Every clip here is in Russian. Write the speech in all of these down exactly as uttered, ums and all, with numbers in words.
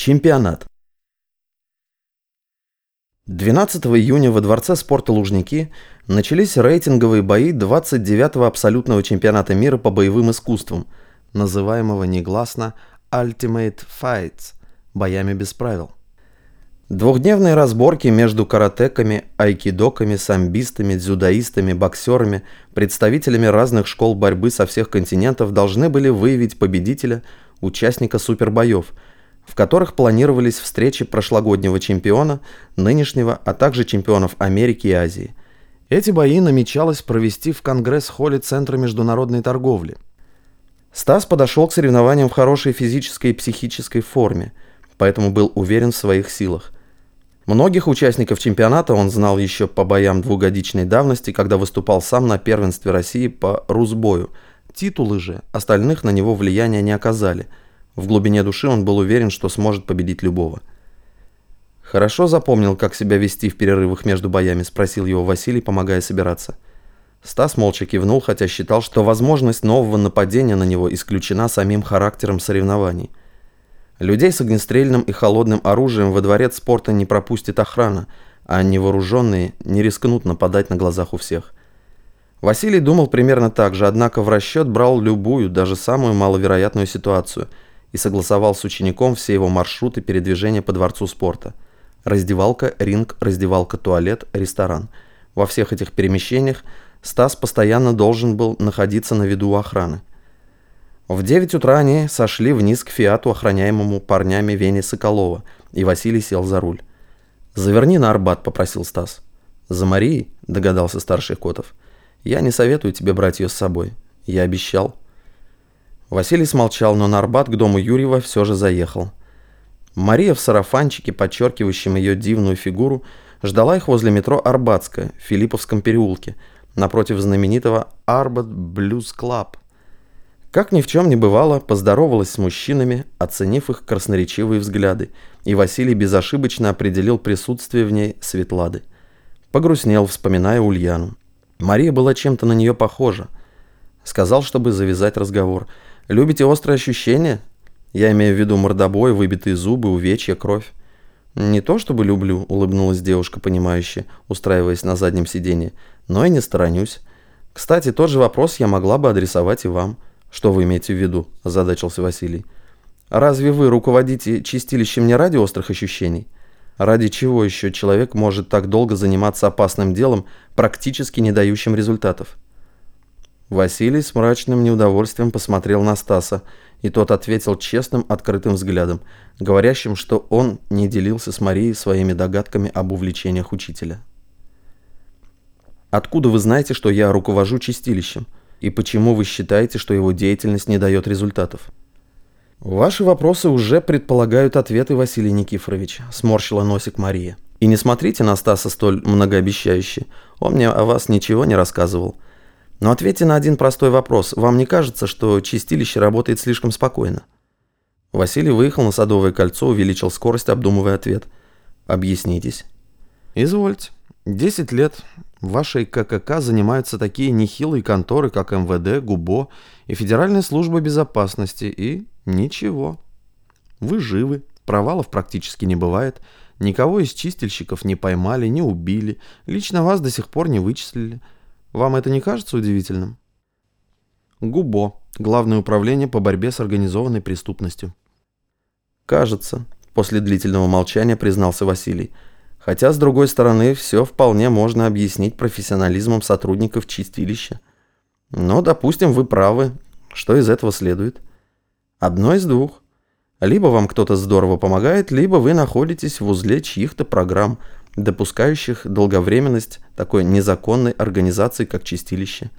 Чемпионат. двенадцатого июня во Дворце спорта Лужники начались рейтинговые бои двадцать девятого абсолютного чемпионата мира по боевым искусствам, называемого негласно Ultimate Fights, боями без правил. Двухдневные разборки между каратеками, айкидоками, самбистами, дзюдоистами, боксерами, представителями разных школ борьбы со всех континентов должны были выявить победителя, участника супербоев, в которых планировались встречи прошлогоднего чемпиона, нынешнего, а также чемпионов Америки и Азии. Эти бои намечалось провести в Конгресс-холле Центра международной торговли. Стас подошел к соревнованиям в хорошей физической и психической форме, поэтому был уверен в своих силах. Многих участников чемпионата он знал еще по боям двухгодичной давности, когда выступал сам на первенстве России по русбою. Титулы же остальных на него влияния не оказали. В глубине души он был уверен, что сможет победить любого. «Хорошо запомнил, как себя вести в перерывах между боями?» – спросил его Василий, помогая собираться. Стас молча кивнул, хотя считал, что возможность нового нападения на него исключена самим характером соревнований. Людей с огнестрельным и холодным оружием во дворец спорта не пропустит охрана, а невооруженные не рискнут нападать на глазах у всех. Василий думал примерно так же, однако в расчет брал любую, даже самую маловероятную ситуацию и согласовал с учеником все его маршруты передвижения по дворцу спорта. Раздевалка, ринг, раздевалка, туалет, ресторан. Во всех этих перемещениях Стас постоянно должен был находиться на виду у охраны. В девять утра они сошли вниз к «Фиату», охраняемому парнями Вени Соколова, и Василий сел за руль. «Заверни на Арбат», — попросил Стас. «За Марией?» — догадался старший Котов. «Я не советую тебе брать ее с собой. Я обещал». Василий смолчал, но на Арбат к дому Юрьева все же заехал. Мария в сарафанчике, подчеркивающем ее дивную фигуру, ждала их возле метро Арбатская в Филипповском переулке, напротив знаменитого Арбат Блюз Клаб. Как ни в чем не бывало, поздоровалась с мужчинами, оценив их красноречивые взгляды, и Василий безошибочно определил присутствие в ней Светлады. Погрустнел, вспоминая Ульяну. Мария была чем-то на нее похожа. Сказал, чтобы завязать разговор. «Любите острые ощущения? Я имею в виду мордобой, выбитые зубы, увечья, кровь». «Не то чтобы люблю», — улыбнулась девушка, понимающе, устраиваясь на заднем сиденье, «но и не сторонюсь. Кстати, тот же вопрос я могла бы адресовать и вам». «Что вы имеете в виду?» – озадачился Василий. «Разве вы руководите чистилищем не ради острых ощущений? Ради чего еще человек может так долго заниматься опасным делом, практически не дающим результатов?» Василий с мрачным неудовольствием посмотрел на Стаса, и тот ответил честным, открытым взглядом, говорящим, что он не делился с Марией своими догадками об увлечениях учителя. «Откуда вы знаете, что я руковожу чистилищем? И почему вы считаете, что его деятельность не дает результатов?» «Ваши вопросы уже предполагают ответы, Василий Никифорович», — сморщила носик Мария. «И не смотрите на Стаса столь многообещающе. Он мне о вас ничего не рассказывал. Но ответьте на один простой вопрос. Вам не кажется, что чистилище работает слишком спокойно?» Василий выехал на Садовое кольцо, увеличил скорость, обдумывая ответ. «Объяснитесь». «Извольте. Десять лет в вашей ККК занимаются такие нехилые конторы, как эм вэ дэ, ГУБО и Федеральная служба безопасности, и ничего. Вы живы, провалов практически не бывает, никого из чистильщиков не поймали, не убили, лично вас до сих пор не вычислили. Вам это не кажется удивительным?» ГУБО – Главное управление по борьбе с организованной преступностью. «Кажется», – после длительного молчания признался Василий. Хотя, с другой стороны, все вполне можно объяснить профессионализмом сотрудников чистилища. Но, допустим, вы правы. Что из этого следует? Одно из двух. Либо вам кто-то здорово помогает, либо вы находитесь в узле чьих-то программ, допускающих долговременность такой незаконной организации, как чистилище.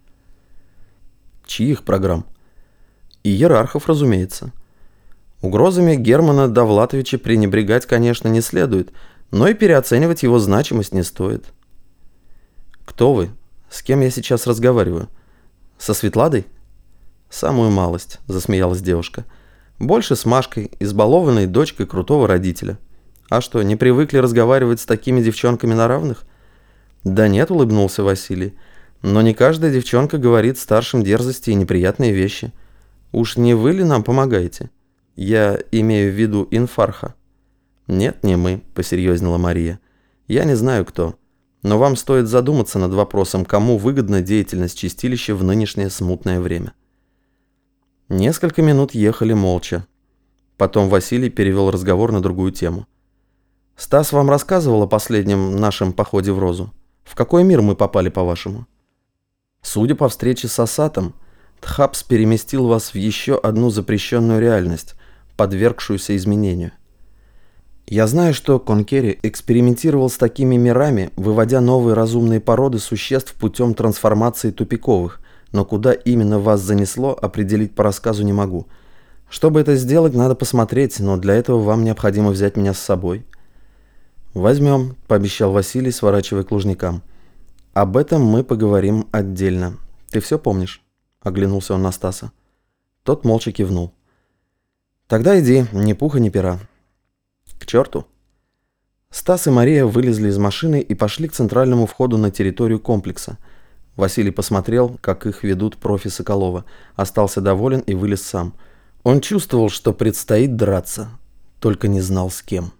Чьих программ? Иерархов, разумеется. Угрозами Германа Довлатовича пренебрегать, конечно, не следует, но и переоценивать его значимость не стоит. «Кто вы? С кем я сейчас разговариваю? Со Светладой?» «Самую малость», — засмеялась девушка. «Больше с Машкой, избалованной дочкой крутого родителя. А что, не привыкли разговаривать с такими девчонками на равных?» «Да нет», — улыбнулся Василий. «Но не каждая девчонка говорит старшим дерзости и неприятные вещи. Уж не вы ли нам помогаете? Я имею в виду Инфарха». «Нет, не мы», — посерьезнела Мария. «Я не знаю, кто. Но вам стоит задуматься над вопросом, кому выгодна деятельность чистилища в нынешнее смутное время». Несколько минут ехали молча. Потом Василий перевел разговор на другую тему. «Стас вам рассказывал о последнем нашем походе в Розу? В какой мир мы попали, по-вашему?» «Судя по встрече с Асатом, Тхапс переместил вас в еще одну запрещенную реальность, подвергшуюся изменению. Я знаю, что Конкери экспериментировал с такими мирами, выводя новые разумные породы существ путем трансформации тупиковых, но куда именно вас занесло, определить по рассказу не могу. Чтобы это сделать, надо посмотреть, но для этого вам необходимо взять меня с собой». «Возьмем», — пообещал Василий, сворачивая к Лужникам. «Об этом мы поговорим отдельно. Ты все помнишь?» — оглянулся он на Стаса. Тот молча кивнул. «Тогда иди, ни пуха, ни пера». «К черту!» Стас и Мария вылезли из машины и пошли к центральному входу на территорию комплекса. Василий посмотрел, как их ведут профи Соколова, остался доволен и вылез сам. Он чувствовал, что предстоит драться, только не знал с кем.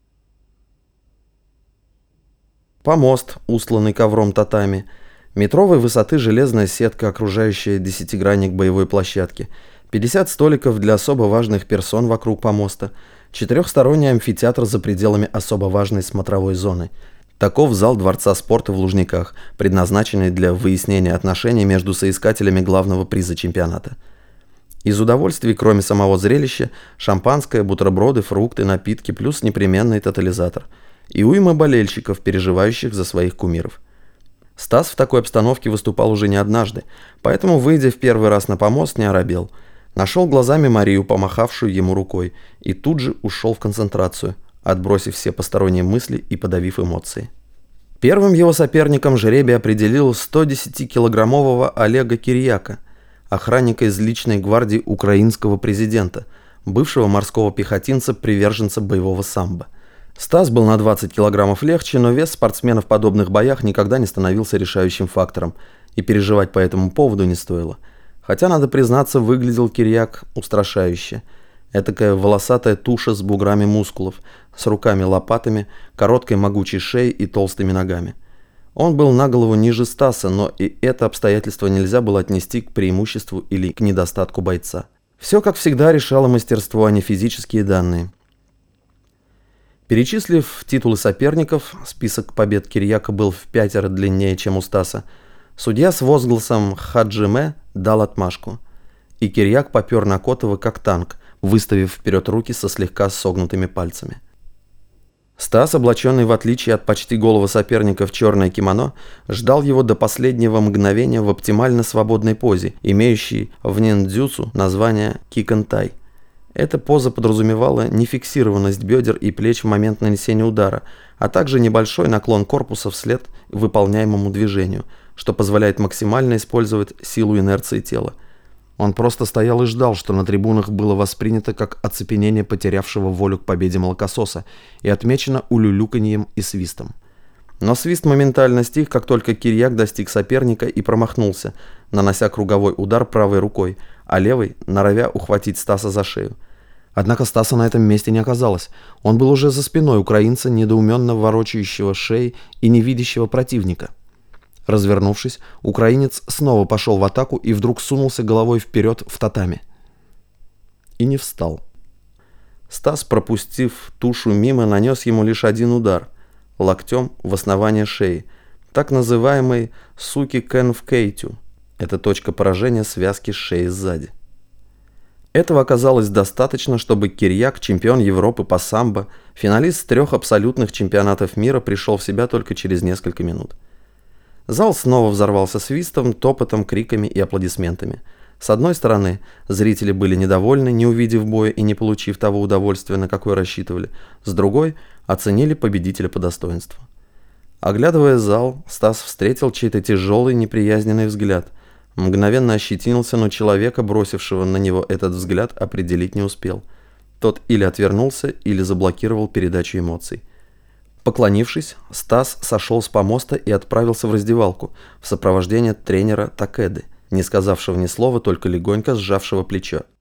Помост, устланный ковром татами, метровой высоты железная сетка, окружающая десятигранник боевой площадки, пятьдесят столиков для особо важных персон вокруг помоста, четырехсторонний амфитеатр за пределами особо важной смотровой зоны. Таков зал Дворца спорта в Лужниках, предназначенный для выяснения отношений между соискателями главного приза чемпионата. Из удовольствий, кроме самого зрелища, шампанское, бутерброды, фрукты, напитки, плюс непременный тотализатор. И уйма болельщиков, переживающих за своих кумиров. Стас в такой обстановке выступал уже не однажды, поэтому, выйдя в первый раз на помост, не оробел. Нашел глазами Марию, помахавшую ему рукой, и тут же ушел в концентрацию, отбросив все посторонние мысли и подавив эмоции. Первым его соперником жребий определил стодесятикилограммового Олега Кирьяка, охранника из личной гвардии украинского президента, бывшего морского пехотинца-приверженца боевого самбо. Стас был на двадцать килограммов легче, но вес спортсменов в подобных боях никогда не становился решающим фактором, и переживать по этому поводу не стоило. Хотя, надо признаться, выглядел Кирьяк устрашающе. Этакая волосатая туша с буграми мускулов, с руками-лопатами, короткой могучей шеей и толстыми ногами. Он был на голову ниже Стаса, но и это обстоятельство нельзя было отнести к преимуществу или к недостатку бойца. Все, как всегда, решало мастерство, а не физические данные. Перечислив титулы соперников, список побед Кирьяка был в пятеро длиннее, чем у Стаса, судья с возгласом «Хаджиме» дал отмашку. И Кирьяк попер на Котова как танк, выставив вперед руки со слегка согнутыми пальцами. Стас, облаченный в отличие от почти голого соперника в черное кимоно, ждал его до последнего мгновения в оптимально свободной позе, имеющей в ниндзюцу название кикэнтай. Эта поза подразумевала нефиксированность бедер и плеч в момент нанесения удара, а также небольшой наклон корпуса вслед выполняемому движению, что позволяет максимально использовать силу инерции тела. Он просто стоял и ждал, что на трибунах было воспринято как оцепенение потерявшего волю к победе молокососа и отмечено улюлюканьем и свистом. Но свист моментально стих, как только Кирьяк достиг соперника и промахнулся, нанося круговой удар правой рукой, а левой норовя ухватить Стаса за шею. Однако Стаса на этом месте не оказалось. Он был уже за спиной украинца, недоуменно ворочающего шеей и не видящего противника. Развернувшись, украинец снова пошел в атаку и вдруг сунулся головой вперед в татами. И не встал. Стас, пропустив тушу мимо, нанес ему лишь один удар – локтем в основание шеи, так называемый суки кэн в кейтю. Это точка поражения связки шеи сзади. Этого оказалось достаточно, чтобы Кирьяк, чемпион Европы по самбо, финалист трех абсолютных чемпионатов мира, пришел в себя только через несколько минут. Зал снова взорвался свистом, топотом, криками и аплодисментами. С одной стороны, зрители были недовольны, не увидев боя и не получив того удовольствия, на какое рассчитывали. С другой, оценили победителя по достоинству. Оглядывая зал, Стас встретил чей-то тяжелый, неприязненный взгляд. Мгновенно ощетинился, но человека, бросившего на него этот взгляд, определить не успел. Тот или отвернулся, или заблокировал передачу эмоций. Поклонившись, Стас сошел с помоста и отправился в раздевалку в сопровождении тренера Такеды, не сказавшего ни слова, только легонько сжавшего плечо.